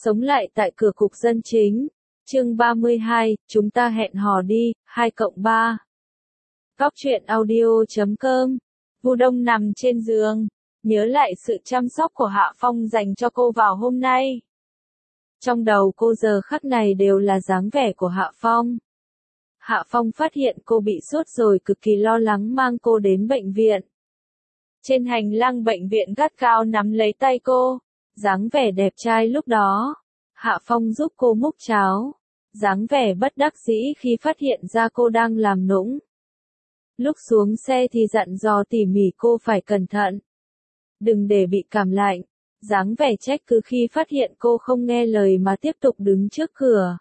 Sống lại tại cửa cục dân chính. Chương 32, chúng ta hẹn hò đi, 2+3. Góc truyện audio.com. Vu Đông nằm trên giường, nhớ lại sự chăm sóc của Hạ Phong dành cho cô vào hôm nay. Trong đầu cô giờ khắc này đều là dáng vẻ của Hạ Phong. Hạ Phong phát hiện cô bị sốt rồi cực kỳ lo lắng mang cô đến bệnh viện. Trên hành lang bệnh viện gắt gao nắm lấy tay cô, dáng vẻ đẹp trai lúc đó. Hạ Phong giúp cô múc cháo, dáng vẻ bất đắc dĩ khi phát hiện ra cô đang làm nũng. Lúc xuống xe thì dặn dò tỉ mỉ cô phải cẩn thận, đừng để bị cảm lạnh, dáng vẻ trách cứ khi phát hiện cô không nghe lời mà tiếp tục đứng trước cửa.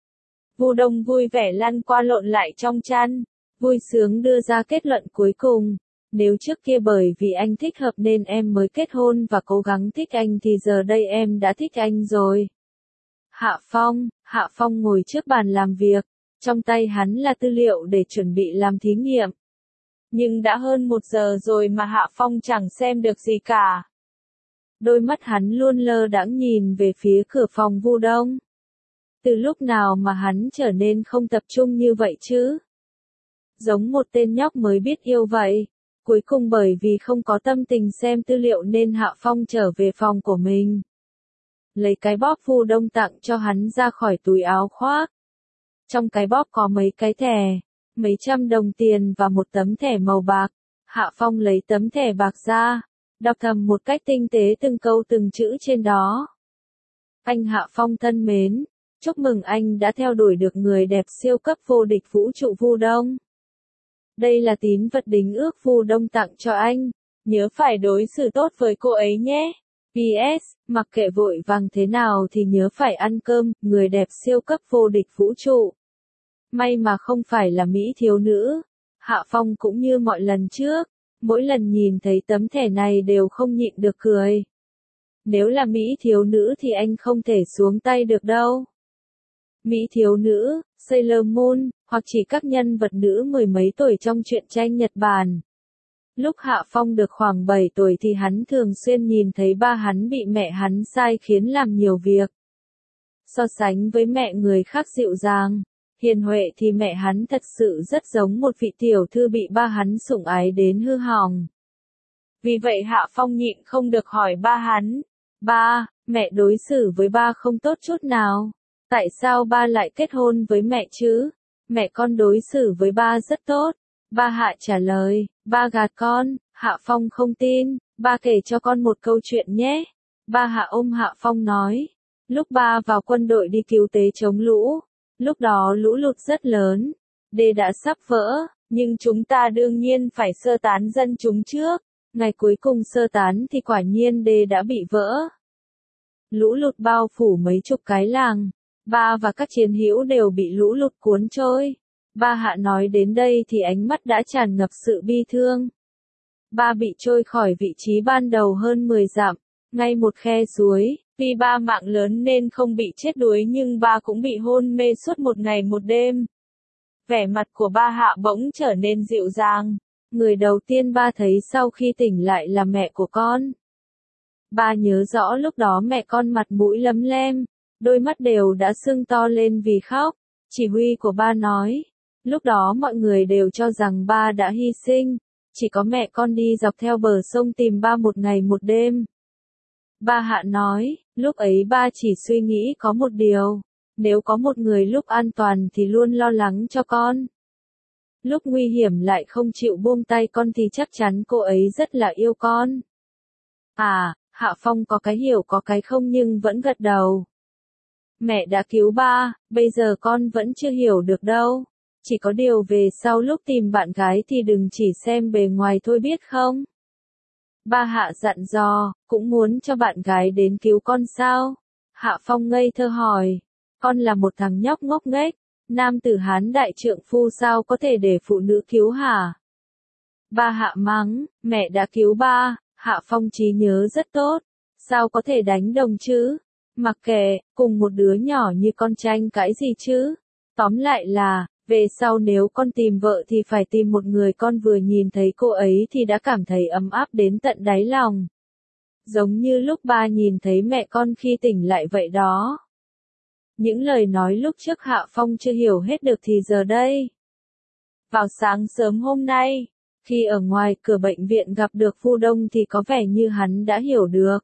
Vu Đông vui vẻ lăn qua lộn lại trong chăn, vui sướng đưa ra kết luận cuối cùng. Nếu trước kia bởi vì anh thích hợp nên em mới kết hôn và cố gắng thích anh thì giờ đây em đã thích anh rồi. Hạ Phong ngồi trước bàn làm việc, trong tay hắn là tư liệu để chuẩn bị làm thí nghiệm. Nhưng đã hơn 1 giờ rồi mà Hạ Phong chẳng xem được gì cả. Đôi mắt hắn luôn lơ đãng nhìn về phía cửa phòng Vu Đông. Từ lúc nào mà hắn trở nên không tập trung như vậy chứ? Giống một tên nhóc mới biết yêu vậy. Cuối cùng bởi vì không có tâm tình xem tư liệu nên Hạ Phong trở về phòng của mình. Lấy cái bóp Vu Đông tặng cho hắn ra khỏi túi áo khoác. Trong cái bóp có mấy cái thẻ, mấy trăm đồng tiền và một tấm thẻ màu bạc. Hạ Phong lấy tấm thẻ bạc ra, đọc thầm một cách tinh tế từng câu từng chữ trên đó. Anh Hạ Phong thân mến, chúc mừng anh đã theo đuổi được người đẹp siêu cấp vô địch vũ trụ Vu Đông. Đây là tín vật đính ước Vu Đông tặng cho anh, nhớ phải đối xử tốt với cô ấy nhé. PS, mặc kệ vội vàng thế nào thì nhớ phải ăn cơm, người đẹp siêu cấp vô địch vũ trụ. May mà không phải là Mỹ thiếu nữ. Hạ Phong cũng như mọi lần trước, mỗi lần nhìn thấy tấm thẻ này đều không nhịn được cười. Nếu là Mỹ thiếu nữ thì anh không thể xuống tay được đâu. Mỹ thiếu nữ, Sailor Moon, hoặc chỉ các nhân vật nữ mười mấy tuổi trong truyện tranh Nhật Bản. Lúc Hạ Phong được khoảng 7 tuổi thì hắn thường xuyên nhìn thấy ba hắn bị mẹ hắn sai khiến làm nhiều việc. So sánh với mẹ người khác dịu dàng, hiền huệ thì mẹ hắn thật sự rất giống một vị tiểu thư bị ba hắn sủng ái đến hư hỏng. Vì vậy Hạ Phong nhịn không được hỏi ba hắn, ba, mẹ đối xử với ba không tốt chút nào. Tại sao ba lại kết hôn với mẹ chứ? Mẹ con đối xử với ba rất tốt. Ba Hạ trả lời, ba gạt con. Hạ Phong không tin, ba kể cho con một câu chuyện nhé. Ba Hạ ôm Hạ Phong nói, lúc ba vào quân đội đi cứu tế chống lũ, lúc đó lũ lụt rất lớn, đê đã sắp vỡ, nhưng chúng ta đương nhiên phải sơ tán dân chúng trước. Ngày cuối cùng sơ tán thì quả nhiên đê đã bị vỡ. Lũ lụt bao phủ mấy chục cái làng. Ba và các chiến hữu đều bị lũ lụt cuốn trôi. Ba Hạ nói đến đây thì ánh mắt đã tràn ngập sự bi thương. Ba bị trôi khỏi vị trí ban đầu hơn 10 dặm, ngay một khe suối. Vì ba mạng lớn nên không bị chết đuối nhưng ba cũng bị hôn mê suốt 1 ngày 1 đêm. Vẻ mặt của ba Hạ bỗng trở nên dịu dàng. Người đầu tiên ba thấy sau khi tỉnh lại là mẹ của con. Ba nhớ rõ lúc đó mẹ con mặt mũi lấm lem, đôi mắt đều đã sưng to lên vì khóc. Chỉ huy của ba nói, lúc đó mọi người đều cho rằng ba đã hy sinh, chỉ có mẹ con đi dọc theo bờ sông tìm ba 1 ngày 1 đêm. Ba Hạ nói, lúc ấy ba chỉ suy nghĩ có một điều, nếu có một người lúc an toàn thì luôn lo lắng cho con. Lúc nguy hiểm lại không chịu buông tay con thì chắc chắn cô ấy rất là yêu con. À, Hạ Phong có cái hiểu có cái không nhưng vẫn gật đầu. Mẹ đã cứu ba, bây giờ con vẫn chưa hiểu được đâu. Chỉ có điều về sau lúc tìm bạn gái thì đừng chỉ xem bề ngoài thôi biết không? Ba Hạ dặn dò, cũng muốn cho bạn gái đến cứu con sao? Hạ Phong ngây thơ hỏi, con là một thằng nhóc ngốc nghếch, nam tử Hán đại trượng phu sao có thể để phụ nữ cứu hả? Ba Hạ mắng, mẹ đã cứu ba. Hạ Phong trí nhớ rất tốt, sao có thể đánh đồng chứ? Mặc kệ, cùng một đứa nhỏ như con tranh cãi gì chứ? Tóm lại là, về sau nếu con tìm vợ thì phải tìm một người con vừa nhìn thấy cô ấy thì đã cảm thấy ấm áp đến tận đáy lòng. Giống như lúc ba nhìn thấy mẹ con khi tỉnh lại vậy đó. Những lời nói lúc trước Hạ Phong chưa hiểu hết được thì giờ đây. Vào sáng sớm hôm nay, khi ở ngoài cửa bệnh viện gặp được Vu Đông thì có vẻ như hắn đã hiểu được.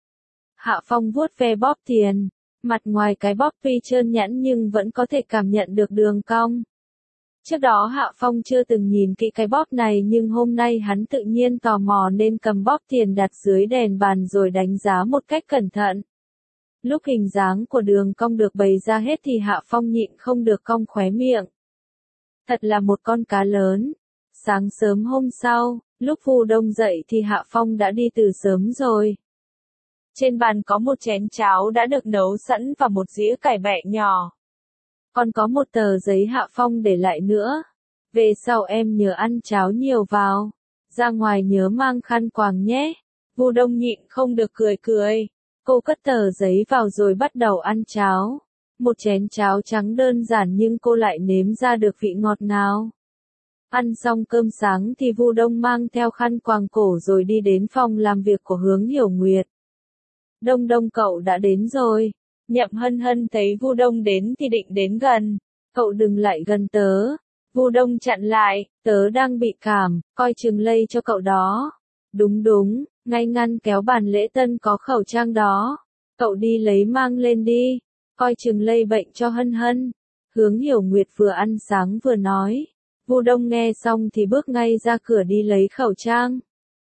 Hạ Phong vuốt ve bóp tiền, mặt ngoài cái bóp tuy trơn nhẵn nhưng vẫn có thể cảm nhận được đường cong. Trước đó Hạ Phong chưa từng nhìn kỹ cái bóp này nhưng hôm nay hắn tự nhiên tò mò nên cầm bóp tiền đặt dưới đèn bàn rồi đánh giá một cách cẩn thận. Lúc hình dáng của đường cong được bày ra hết thì Hạ Phong nhịn không được cong khóe miệng. Thật là một con cá lớn. Sáng sớm hôm sau, lúc Vu Đông dậy thì Hạ Phong đã đi từ sớm rồi. Trên bàn có một chén cháo đã được nấu sẵn và một dĩa cải bẹ nhỏ. Còn có một tờ giấy Hạ Phong để lại nữa. Về sau em nhớ ăn cháo nhiều vào. Ra ngoài nhớ mang khăn quàng nhé. Vu Đông nhịn không được cười cười. Cô cất tờ giấy vào rồi bắt đầu ăn cháo. Một chén cháo trắng đơn giản nhưng cô lại nếm ra được vị ngọt ngào. Ăn xong cơm sáng thì Vu Đông mang theo khăn quàng cổ rồi đi đến phòng làm việc của Hướng Hiểu Nguyệt. Đông Đông cậu đã đến rồi. Nhậm Hân Hân thấy Vu Đông đến thì định đến gần. Cậu đừng lại gần tớ. Vu Đông chặn lại, tớ đang bị cảm, coi chừng lây cho cậu đó. Đúng đúng, ngay ngăn kéo bàn lễ tân có khẩu trang đó. Cậu đi lấy mang lên đi, coi chừng lây bệnh cho Hân Hân. Hướng Hiểu Nguyệt vừa ăn sáng vừa nói. Vu Đông nghe xong thì bước ngay ra cửa đi lấy khẩu trang.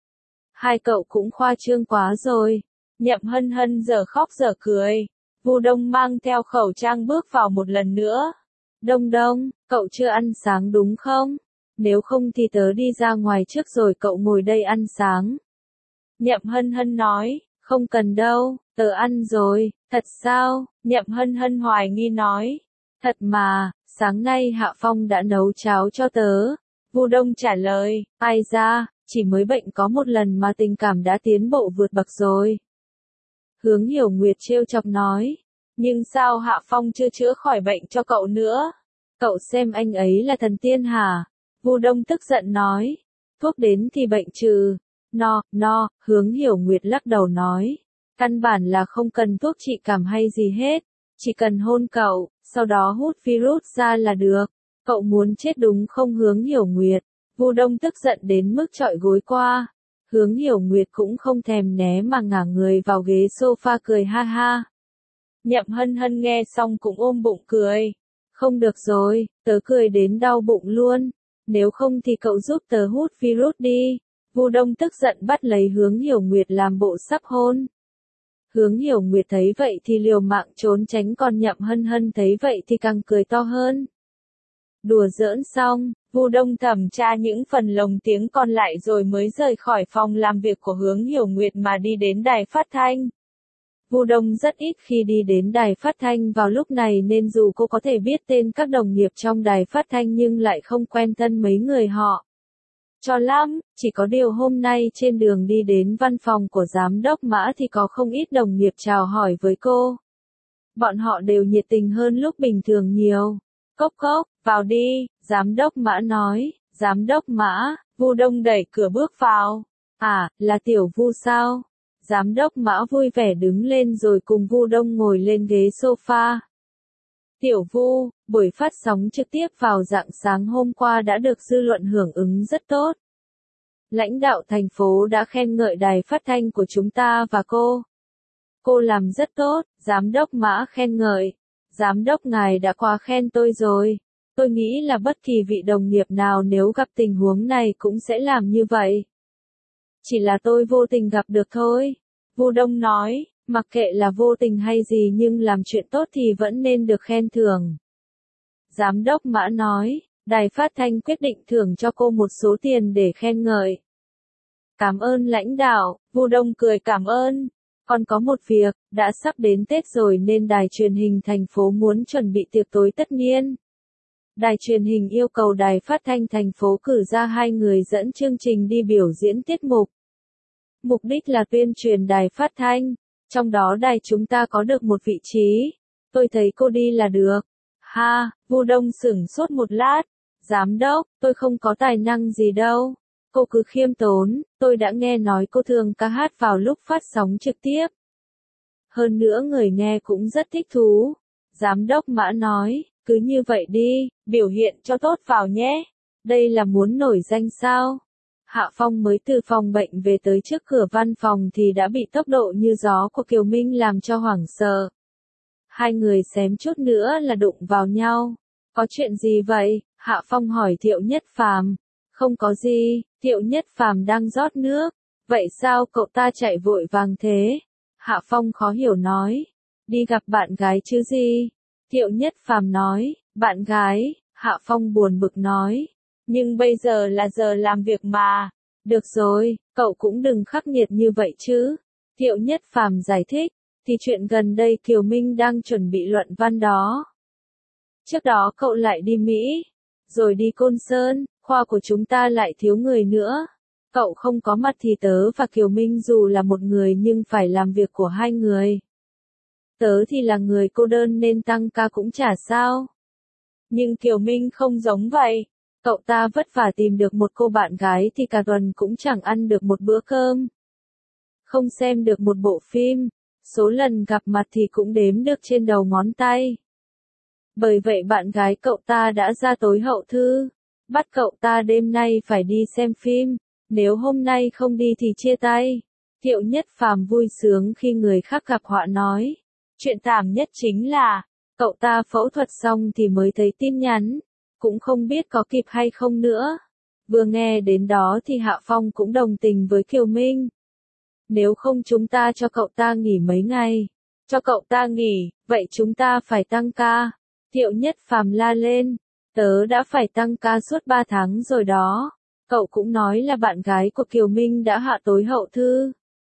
Hai cậu cũng khoa trương quá rồi. Nhậm Hân Hân giờ khóc giờ cười. Vu Đông mang theo khẩu trang bước vào một lần nữa. Đông Đông, cậu chưa ăn sáng đúng không? Nếu không thì tớ đi ra ngoài trước rồi cậu ngồi đây ăn sáng. Nhậm Hân Hân nói, không cần đâu, tớ ăn rồi. Thật sao? Nhậm Hân Hân hoài nghi nói. Thật mà, sáng nay Hạ Phong đã nấu cháo cho tớ. Vu Đông trả lời, ai ra, chỉ mới bệnh có một lần mà tình cảm đã tiến bộ vượt bậc rồi. Hướng Hiểu Nguyệt trêu chọc nói, nhưng sao Hạ Phong chưa chữa khỏi bệnh cho cậu nữa? Cậu xem anh ấy là thần tiên hả? Vu Đông tức giận nói, thuốc đến thì bệnh trừ. No, Hướng Hiểu Nguyệt lắc đầu nói, căn bản là không cần thuốc trị cảm hay gì hết, chỉ cần hôn cậu, sau đó hút virus ra là được. Cậu muốn chết đúng không Hướng Hiểu Nguyệt? Vu Đông tức giận đến mức trọi gối qua. Hướng Hiểu Nguyệt cũng không thèm né mà ngả người vào ghế sofa cười ha ha. Nhậm Hân Hân nghe xong cũng ôm bụng cười. Không được rồi, tớ cười đến đau bụng luôn. Nếu không thì cậu giúp tớ hút virus đi. Vu Đông tức giận bắt lấy Hướng Hiểu Nguyệt làm bộ sắp hôn. Hướng Hiểu Nguyệt thấy vậy thì liều mạng trốn tránh, còn Nhậm Hân Hân thấy vậy thì càng cười to hơn. Đùa giỡn xong, Vu Đông thẩm tra những phần lồng tiếng còn lại rồi mới rời khỏi phòng làm việc của Hướng Hiểu Nguyệt mà đi đến đài phát thanh. Vu Đông rất ít khi đi đến đài phát thanh vào lúc này nên dù cô có thể biết tên các đồng nghiệp trong đài phát thanh nhưng lại không quen thân mấy người họ. Cho lắm, chỉ có điều hôm nay trên đường đi đến văn phòng của giám đốc Mã thì có không ít đồng nghiệp chào hỏi với cô. Bọn họ đều nhiệt tình hơn lúc bình thường nhiều. Cốc cốc, vào đi, giám đốc Mã nói. Giám đốc Mã, Vu Đông đẩy cửa bước vào. À, là Tiểu Vu sao? Giám đốc Mã vui vẻ đứng lên rồi cùng Vu Đông ngồi lên ghế sofa. Tiểu Vu, buổi phát sóng trực tiếp vào rạng sáng hôm qua đã được dư luận hưởng ứng rất tốt. Lãnh đạo thành phố đã khen ngợi đài phát thanh của chúng ta và cô. Cô làm rất tốt, giám đốc Mã khen ngợi. Giám đốc ngài đã quá khen tôi rồi. Tôi nghĩ là bất kỳ vị đồng nghiệp nào nếu gặp tình huống này cũng sẽ làm như vậy. Chỉ là tôi vô tình gặp được thôi. Vu Đông nói, mặc kệ là vô tình hay gì nhưng làm chuyện tốt thì vẫn nên được khen thưởng. Giám đốc Mã nói, đài phát thanh quyết định thưởng cho cô một số tiền để khen ngợi. Cảm ơn lãnh đạo, Vu Đông cười cảm ơn. Còn có một việc, đã sắp đến Tết rồi nên đài truyền hình thành phố muốn chuẩn bị tiệc tối tất niên. Đài truyền hình yêu cầu đài phát thanh thành phố cử ra 2 người dẫn chương trình đi biểu diễn tiết mục. Mục đích là tuyên truyền đài phát thanh, trong đó đài chúng ta có được một vị trí. Tôi thấy cô đi là được. Ha, Vu Đông sửng sốt một lát. Giám đốc, tôi không có tài năng gì đâu. Cô cứ khiêm tốn, tôi đã nghe nói cô thường ca hát vào lúc phát sóng trực tiếp. Hơn nữa người nghe cũng rất thích thú. Giám đốc Mã nói, cứ như vậy đi, biểu hiện cho tốt vào nhé. Đây là muốn nổi danh sao? Hạ Phong mới từ phòng bệnh về tới trước cửa văn phòng thì đã bị tốc độ như gió của Kiều Minh làm cho hoảng sợ. Hai người xém chút nữa là đụng vào nhau. Có chuyện gì vậy? Hạ Phong hỏi Thiệu Nhất Phàm. Không có gì, Thiệu Nhất Phàm đang rót nước. Vậy sao cậu ta chạy vội vàng thế? Hạ Phong khó hiểu nói. Đi gặp bạn gái chứ gì? Thiệu Nhất Phàm nói. Bạn gái? Hạ Phong buồn bực nói. Nhưng bây giờ là giờ làm việc mà. Được rồi, cậu cũng đừng khắc nghiệt như vậy chứ. Thiệu Nhất Phàm giải thích. Thì chuyện gần đây Kiều Minh đang chuẩn bị luận văn đó. Trước đó cậu lại đi Mỹ. Rồi đi Côn Sơn, khoa của chúng ta lại thiếu người nữa. Cậu không có mặt thì tớ và Kiều Minh dù là một người nhưng phải làm việc của hai người. Tớ thì là người cô đơn nên tăng ca cũng chả sao. Nhưng Kiều Minh không giống vậy. Cậu ta vất vả tìm được một cô bạn gái thì cả tuần cũng chẳng ăn được một bữa cơm. Không xem được một bộ phim. Số lần gặp mặt thì cũng đếm được trên đầu ngón tay. Bởi vậy bạn gái cậu ta đã ra tối hậu thư. Bắt cậu ta đêm nay phải đi xem phim. Nếu hôm nay không đi thì chia tay. Thiệu Nhất Phàm vui sướng khi người khác gặp họa nói. Chuyện thảm nhất chính là, cậu ta phẫu thuật xong thì mới thấy tin nhắn. Cũng không biết có kịp hay không nữa. Vừa nghe đến đó thì Hạ Phong cũng đồng tình với Kiều Minh. Nếu không chúng ta cho cậu ta nghỉ mấy ngày. Cho cậu ta nghỉ, vậy chúng ta phải tăng ca. Thiệu Nhất Phàm la lên. Tớ đã phải tăng ca suốt 3 tháng rồi đó. Cậu cũng nói là bạn gái của Kiều Minh đã hạ tối hậu thư.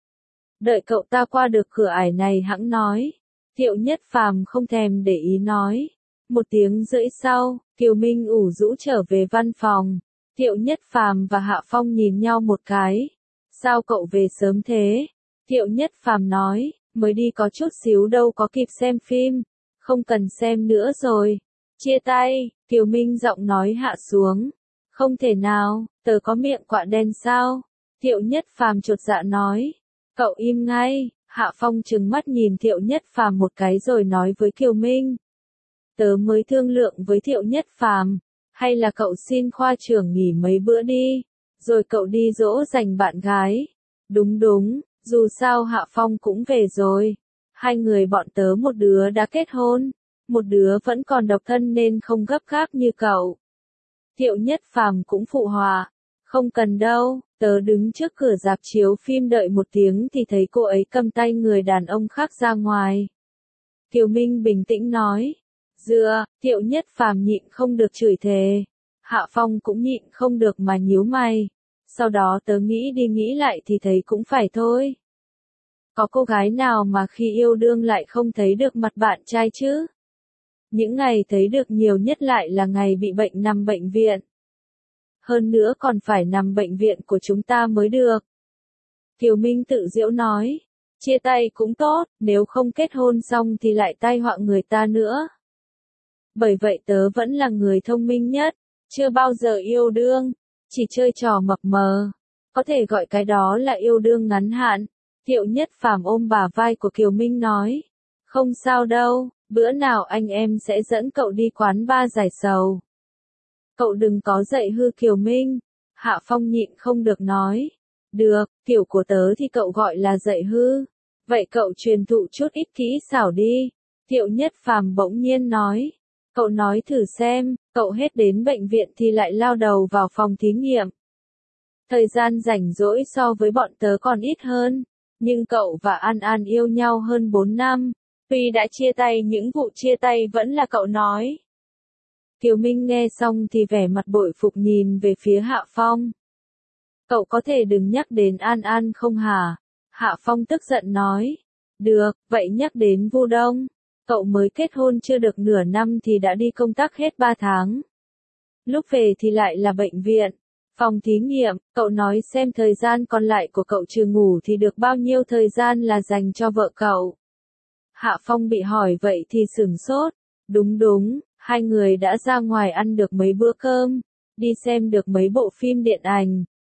Đợi cậu ta qua được cửa ải này hẵng nói. Thiệu Nhất Phàm không thèm để ý nói. 1 tiếng rưỡi sau, Kiều Minh ủ rũ trở về văn phòng. Thiệu Nhất Phàm và Hạ Phong nhìn nhau một cái. Sao cậu về sớm thế? Thiệu Nhất Phàm nói, mới đi có chút xíu đâu có kịp xem phim. Không cần xem nữa rồi. Chia tay, Kiều Minh giọng nói hạ xuống. Không thể nào, tớ có miệng quạ đen sao? Thiệu Nhất Phàm chột dạ nói. Cậu im ngay. Hạ Phong trừng mắt nhìn Thiệu Nhất Phàm một cái rồi nói với Kiều Minh. Tớ mới thương lượng với Thiệu Nhất Phàm. Hay là cậu xin khoa trưởng nghỉ mấy bữa đi. Rồi cậu đi dỗ dành bạn gái. Đúng đúng, dù sao Hạ Phong cũng về rồi. Hai người bọn tớ một đứa đã kết hôn. Một đứa vẫn còn độc thân nên không gấp gáp như cậu. Thiệu Nhất Phàm cũng phụ họa. Không cần đâu, tớ đứng trước cửa rạp chiếu phim đợi 1 tiếng thì thấy cô ấy cầm tay người đàn ông khác ra ngoài. Kiều Minh bình tĩnh nói. Dựa, Thiệu Nhất Phàm nhịn không được chửi thề. Hạ Phong cũng nhịn không được mà nhíu mày. Sau đó tớ nghĩ đi nghĩ lại thì thấy cũng phải thôi. Có cô gái nào mà khi yêu đương lại không thấy được mặt bạn trai chứ? Những ngày thấy được nhiều nhất lại là ngày bị bệnh nằm bệnh viện. Hơn nữa còn phải nằm bệnh viện của chúng ta mới được. Kiều Minh tự giễu nói. Chia tay cũng tốt, nếu không kết hôn xong thì lại tai họa người ta nữa. Bởi vậy tớ vẫn là người thông minh nhất. Chưa bao giờ yêu đương. Chỉ chơi trò mập mờ. Có thể gọi cái đó là yêu đương ngắn hạn. Thiệu Nhất Phàm ôm bả vai của Kiều Minh nói. Không sao đâu, bữa nào anh em sẽ dẫn cậu đi quán bar giải sầu. Cậu đừng có dạy hư Kiều Minh. Hạ Phong nhịn không được nói. Được, kiểu của tớ thì cậu gọi là dạy hư. Vậy cậu truyền thụ chút ít kỹ xảo đi. Thiệu Nhất Phàm bỗng nhiên nói. Cậu nói thử xem, cậu hết đến bệnh viện thì lại lao đầu vào phòng thí nghiệm. Thời gian rảnh rỗi so với bọn tớ còn ít hơn. Nhưng cậu và An An yêu nhau hơn 4 năm. Tuy đã chia tay những vụ chia tay vẫn là cậu nói. Kiều Minh nghe xong thì vẻ mặt bội phục nhìn về phía Hạ Phong. Cậu có thể đừng nhắc đến An An không hả? Hạ Phong tức giận nói. Được, vậy nhắc đến Vu Đông. Cậu mới kết hôn chưa được nửa năm thì đã đi công tác hết 3 tháng. Lúc về thì lại là bệnh viện. Phòng thí nghiệm, cậu nói xem thời gian còn lại của cậu trừ ngủ thì được bao nhiêu thời gian là dành cho vợ cậu. Hạ Phong bị hỏi vậy thì sửng sốt. Đúng đúng, hai người đã ra ngoài ăn được mấy bữa cơm, đi xem được mấy bộ phim điện ảnh.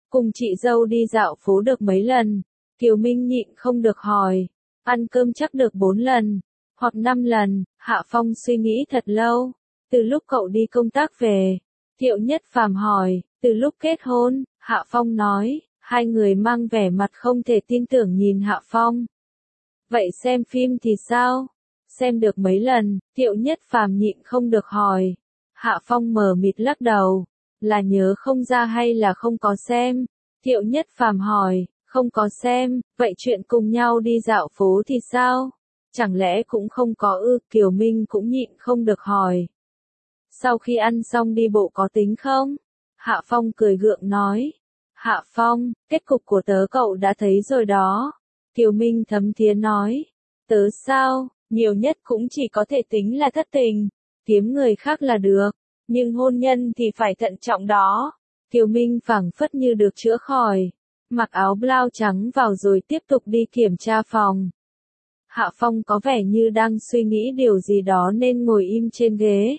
cùng chị dâu đi dạo phố được mấy lần? Kiều Minh nhịn không được hỏi. Ăn cơm chắc được 4 lần, hoặc 5 lần, Hạ Phong suy nghĩ thật lâu. Từ lúc cậu đi công tác về, Thiệu Nhất Phàm hỏi, từ lúc kết hôn, Hạ Phong nói, hai người mang vẻ mặt không thể tin tưởng nhìn Hạ Phong. Vậy xem phim thì sao? Xem được mấy lần, Thiệu Nhất Phàm nhịn không được hỏi. Hạ Phong mờ mịt lắc đầu, là nhớ không ra hay là không có xem? Thiệu Nhất Phàm hỏi, không có xem, vậy chuyện cùng nhau đi dạo phố thì sao? Chẳng lẽ cũng không có ư? Kiều Minh cũng nhịn không được hỏi. Sau khi ăn xong đi bộ có tính không? Hạ Phong cười gượng nói. Hạ Phong, kết cục của tớ cậu đã thấy rồi đó. Kiều Minh thấm thía nói. Tớ sao, nhiều nhất cũng chỉ có thể tính là thất tình. Kiếm người khác là được, nhưng hôn nhân thì phải thận trọng đó. Kiều Minh phảng phất như được chữa khỏi. Mặc áo blau trắng vào rồi tiếp tục đi kiểm tra phòng. Hạ Phong có vẻ như đang suy nghĩ điều gì đó nên ngồi im trên ghế.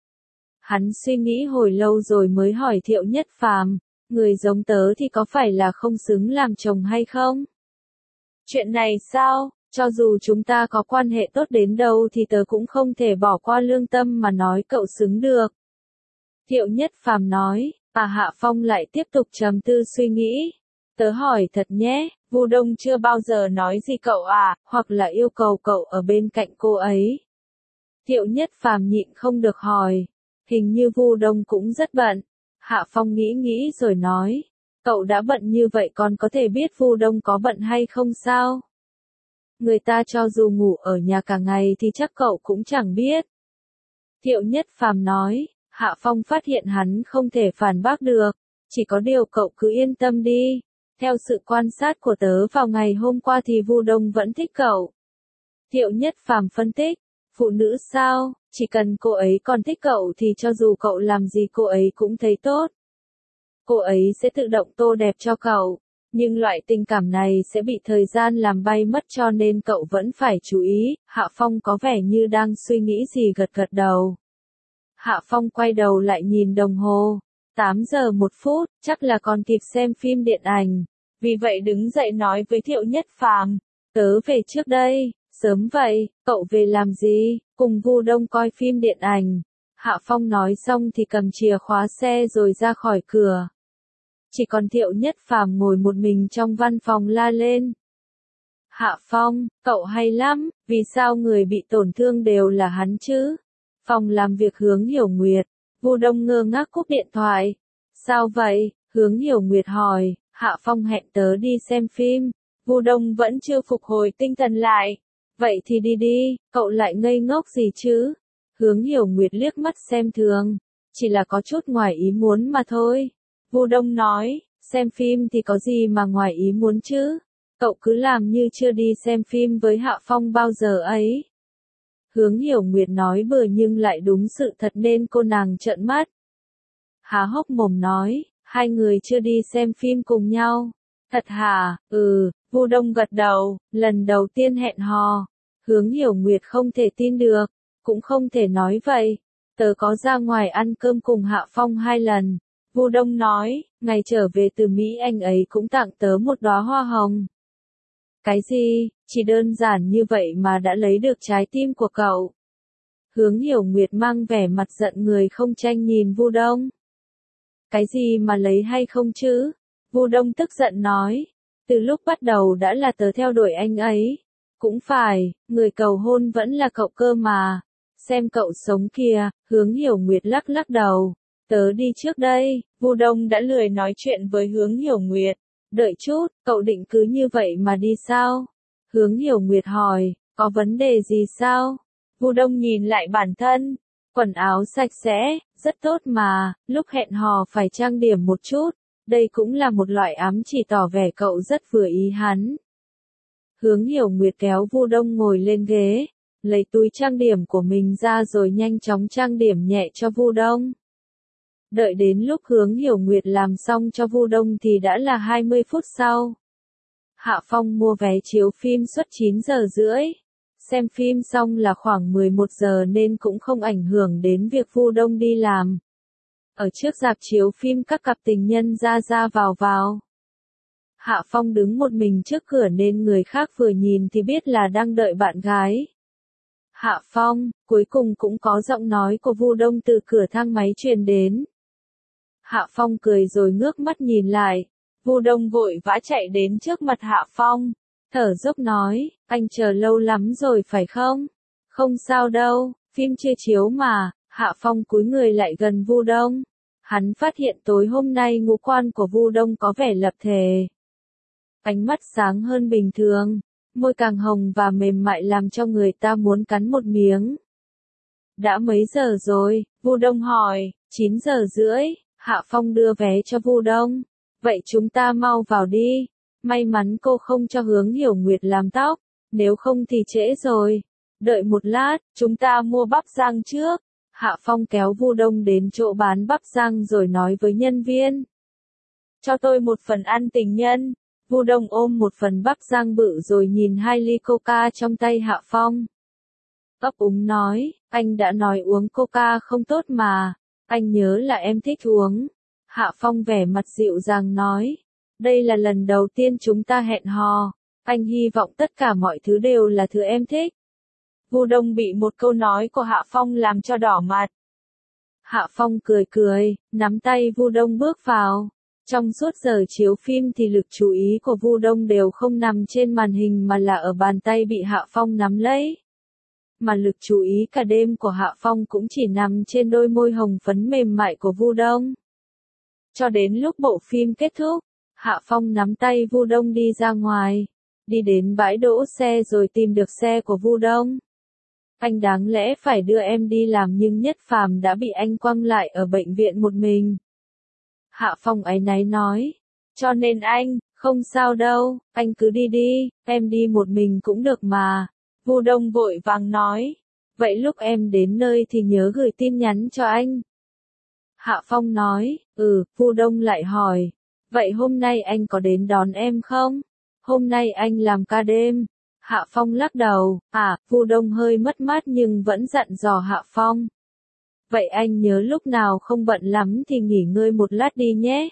Hắn suy nghĩ hồi lâu rồi mới hỏi Thiệu Nhất Phàm, người giống tớ thì có phải là không xứng làm chồng hay không? Chuyện này sao, cho dù chúng ta có quan hệ tốt đến đâu thì tớ cũng không thể bỏ qua lương tâm mà nói cậu xứng được. Thiệu Nhất Phàm nói, Hạ Phong lại tiếp tục trầm tư suy nghĩ. Tớ hỏi thật nhé, Vu Đông chưa bao giờ nói gì cậu à, hoặc là yêu cầu cậu ở bên cạnh cô ấy. Thiệu Nhất Phàm nhịn không được hỏi, hình như Vu Đông cũng rất bận. Hạ Phong nghĩ nghĩ rồi nói, cậu đã bận như vậy còn có thể biết Vu Đông có bận hay không sao? Người ta cho dù ngủ ở nhà cả ngày thì chắc cậu cũng chẳng biết. Thiệu Nhất Phàm nói, Hạ Phong phát hiện hắn không thể phản bác được, chỉ có điều cậu cứ yên tâm đi. Theo sự quan sát của tớ vào ngày hôm qua thì Vu Đông vẫn thích cậu. Thiệu Nhất Phàm phân tích, phụ nữ sao, chỉ cần cô ấy còn thích cậu thì cho dù cậu làm gì cô ấy cũng thấy tốt. Cô ấy sẽ tự động tô đẹp cho cậu, nhưng loại tình cảm này sẽ bị thời gian làm bay mất cho nên cậu vẫn phải chú ý. Hạ Phong có vẻ như đang suy nghĩ gì gật gật đầu. Hạ Phong quay đầu lại nhìn đồng hồ, 8 giờ 1 phút, chắc là còn kịp xem phim điện ảnh. Vì vậy đứng dậy nói với Thiệu Nhất Phàm, tớ về trước đây. Sớm vậy, cậu về làm gì? Cùng Vu Đông coi phim điện ảnh. Hạ Phong nói xong thì cầm chìa khóa xe rồi ra khỏi cửa. Chỉ còn Thiệu Nhất Phàm ngồi một mình trong văn phòng la lên. Hạ Phong, cậu hay lắm, vì sao người bị tổn thương đều là hắn chứ? Phòng làm việc Hướng Hiểu Nguyệt. Vu Đông ngơ ngác cúp điện thoại. Sao vậy? Hướng Hiểu Nguyệt hỏi. Hạ Phong hẹn tớ đi xem phim. Vu Đông vẫn chưa phục hồi tinh thần lại. Vậy thì đi đi, cậu lại ngây ngốc gì chứ? Hướng Hiểu Nguyệt liếc mắt xem thường. Chỉ là có chút ngoài ý muốn mà thôi. Vu Đông nói, xem phim thì có gì mà ngoài ý muốn chứ? Cậu cứ làm như chưa đi xem phim với Hạ Phong bao giờ ấy. Hướng Hiểu Nguyệt nói bừa nhưng lại đúng sự thật nên cô nàng trợn mắt. Há hốc mồm nói, hai người chưa đi xem phim cùng nhau. Thật hả? Vu Đông gật đầu, lần đầu tiên hẹn hò. Hướng Hiểu Nguyệt không thể tin được, cũng không thể nói vậy. Tớ có ra ngoài ăn cơm cùng Hạ Phong 2 lần. Vu Đông nói, ngày trở về từ Mỹ anh ấy cũng tặng tớ một đóa hoa hồng. Cái gì, chỉ đơn giản như vậy mà đã lấy được trái tim của cậu. Hướng Hiểu Nguyệt mang vẻ mặt giận người không tranh nhìn Vu Đông. Cái gì mà lấy hay không chứ? Vu Đông tức giận nói. Từ lúc bắt đầu đã là tớ theo đuổi anh ấy. Cũng phải, người cầu hôn vẫn là cậu cơ mà. Xem cậu sống kìa, Hướng Hiểu Nguyệt lắc lắc đầu. Tớ đi trước đây. Vu Đông đã lười nói chuyện với Hướng Hiểu Nguyệt. Đợi chút, cậu định cứ như vậy mà đi sao? Hướng Hiểu Nguyệt hỏi, có vấn đề gì sao? Vu Đông nhìn lại bản thân. Quần áo sạch sẽ, rất tốt mà, lúc hẹn hò phải trang điểm một chút. Đây cũng là một loại ám chỉ tỏ vẻ cậu rất vừa ý hắn. Hướng Hiểu Nguyệt kéo Vu Đông ngồi lên ghế, lấy túi trang điểm của mình ra rồi nhanh chóng trang điểm nhẹ cho Vu Đông. Đợi đến lúc Hướng Hiểu Nguyệt làm xong cho Vu Đông thì đã là 20 phút sau. Hạ Phong mua vé chiếu phim suất 9 giờ rưỡi. Xem phim xong là khoảng 11 giờ nên cũng không ảnh hưởng đến việc Vu Đông đi làm. Ở trước rạp chiếu phim các cặp tình nhân ra ra vào vào. Hạ Phong đứng một mình trước cửa nên người khác vừa nhìn thì biết là đang đợi bạn gái. Hạ Phong, cuối cùng cũng có giọng nói của Vu Đông từ cửa thang máy truyền đến. Hạ Phong cười rồi ngước mắt nhìn lại. Vu Đông vội vã chạy đến trước mặt Hạ Phong, thở dốc nói, anh chờ lâu lắm rồi phải không? Không sao đâu, phim chưa chiếu mà. Hạ Phong cúi người lại gần Vu Đông. Hắn phát hiện tối hôm nay ngũ quan của Vu Đông có vẻ lập thể. Ánh mắt sáng hơn bình thường, môi càng hồng và mềm mại làm cho người ta muốn cắn một miếng. Đã mấy giờ rồi? Vu Đông hỏi. 9 giờ rưỡi. Hạ Phong đưa vé cho Vu Đông. Vậy chúng ta mau vào đi. May mắn cô không cho Hướng Hiểu Nguyệt làm tóc, nếu không thì trễ rồi. Đợi một lát, chúng ta mua bắp rang trước. Hạ Phong kéo Vu Đông đến chỗ bán bắp rang rồi nói với nhân viên. Cho tôi một phần ăn tình nhân. Vu Đông ôm một phần bắp rang bự rồi nhìn 2 ly coca trong tay Hạ Phong. Ấp úng nói, anh đã nói uống coca không tốt mà, anh nhớ là em thích uống. Hạ Phong vẻ mặt dịu dàng nói, đây là lần đầu tiên chúng ta hẹn hò, anh hy vọng tất cả mọi thứ đều là thứ em thích. Vu Đông bị một câu nói của Hạ Phong làm cho đỏ mặt. Hạ Phong cười cười, nắm tay Vu Đông bước vào. Trong suốt giờ chiếu phim thì lực chú ý của Vu Đông đều không nằm trên màn hình mà là ở bàn tay bị Hạ Phong nắm lấy. Mà lực chú ý cả đêm của Hạ Phong cũng chỉ nằm trên đôi môi hồng phấn mềm mại của Vu Đông. Cho đến lúc bộ phim kết thúc, Hạ Phong nắm tay Vu Đông đi ra ngoài, đi đến bãi đỗ xe rồi tìm được xe của Vu Đông. Anh đáng lẽ phải đưa em đi làm nhưng Nhất Phàm đã bị anh quăng lại ở bệnh viện một mình. Hạ Phong áy náy nói, cho nên anh, không sao đâu, anh cứ đi đi, em đi một mình cũng được mà. Vu Đông vội vàng nói, vậy lúc em đến nơi thì nhớ gửi tin nhắn cho anh. Hạ Phong nói, Vu Đông lại hỏi, vậy hôm nay anh có đến đón em không? Hôm nay anh làm ca đêm. Hạ Phong lắc đầu, Vu Đông hơi mất mát nhưng vẫn dặn dò Hạ Phong. Vậy anh nhớ lúc nào không bận lắm thì nghỉ ngơi một lát đi nhé.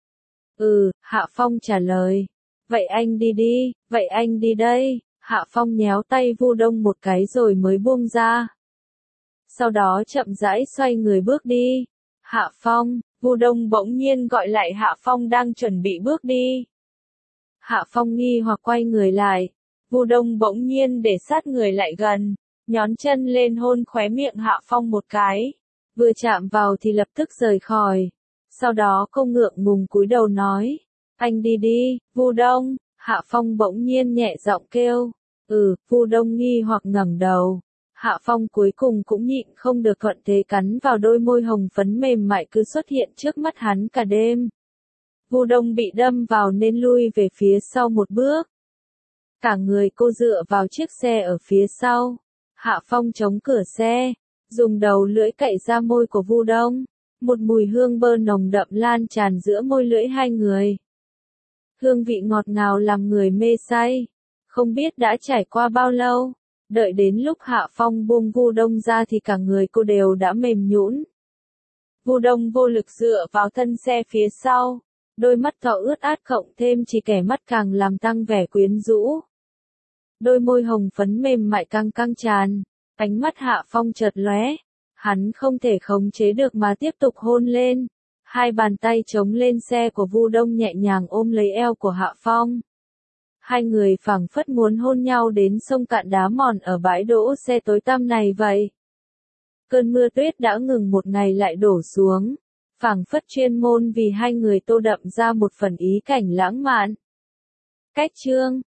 Hạ Phong trả lời. Vậy anh đi đi, vậy anh đi đây. Hạ Phong nhéo tay Vu Đông một cái rồi mới buông ra. Sau đó chậm rãi xoay người bước đi. Hạ Phong, Vu Đông bỗng nhiên gọi lại Hạ Phong đang chuẩn bị bước đi. Hạ Phong nghi hoặc quay người lại. Vu Đông bỗng nhiên để sát người lại gần, nhón chân lên hôn khóe miệng Hạ Phong một cái. Vừa chạm vào thì lập tức rời khỏi. Sau đó cô ngượng ngùng cúi đầu nói, anh đi đi, Vu Đông. Hạ Phong bỗng nhiên nhẹ giọng kêu, Vu Đông nghi hoặc ngẩng đầu. Hạ Phong cuối cùng cũng nhịn không được thuận thế cắn vào đôi môi hồng phấn mềm mại cứ xuất hiện trước mắt hắn cả đêm. Vu Đông bị đâm vào nên lui về phía sau một bước. Cả người cô dựa vào chiếc xe ở phía sau. Hạ Phong chống cửa xe, dùng đầu lưỡi cạy ra môi của Vu Đông. Một mùi hương bơ nồng đậm lan tràn giữa môi lưỡi hai người. Hương vị ngọt ngào làm người mê say. Không biết đã trải qua bao lâu, đợi đến lúc Hạ Phong buông Vu Đông ra thì cả người cô đều đã mềm nhũn. Vu Đông vô lực dựa vào thân xe phía sau, đôi mắt to ướt át cộng thêm chỉ kẻ mắt càng làm tăng vẻ quyến rũ. Đôi môi hồng phấn mềm mại căng căng tràn, ánh mắt Hạ Phong chợt lóe, hắn không thể khống chế được mà tiếp tục hôn lên. Hai bàn tay chống lên xe của Vu Đông nhẹ nhàng ôm lấy eo của Hạ Phong. Hai người phảng phất muốn hôn nhau đến sông cạn đá mòn ở bãi đỗ xe tối tăm này vậy. Cơn mưa tuyết đã ngừng một ngày lại đổ xuống, phảng phất chuyên môn vì hai người tô đậm ra một phần ý cảnh lãng mạn. Cách chương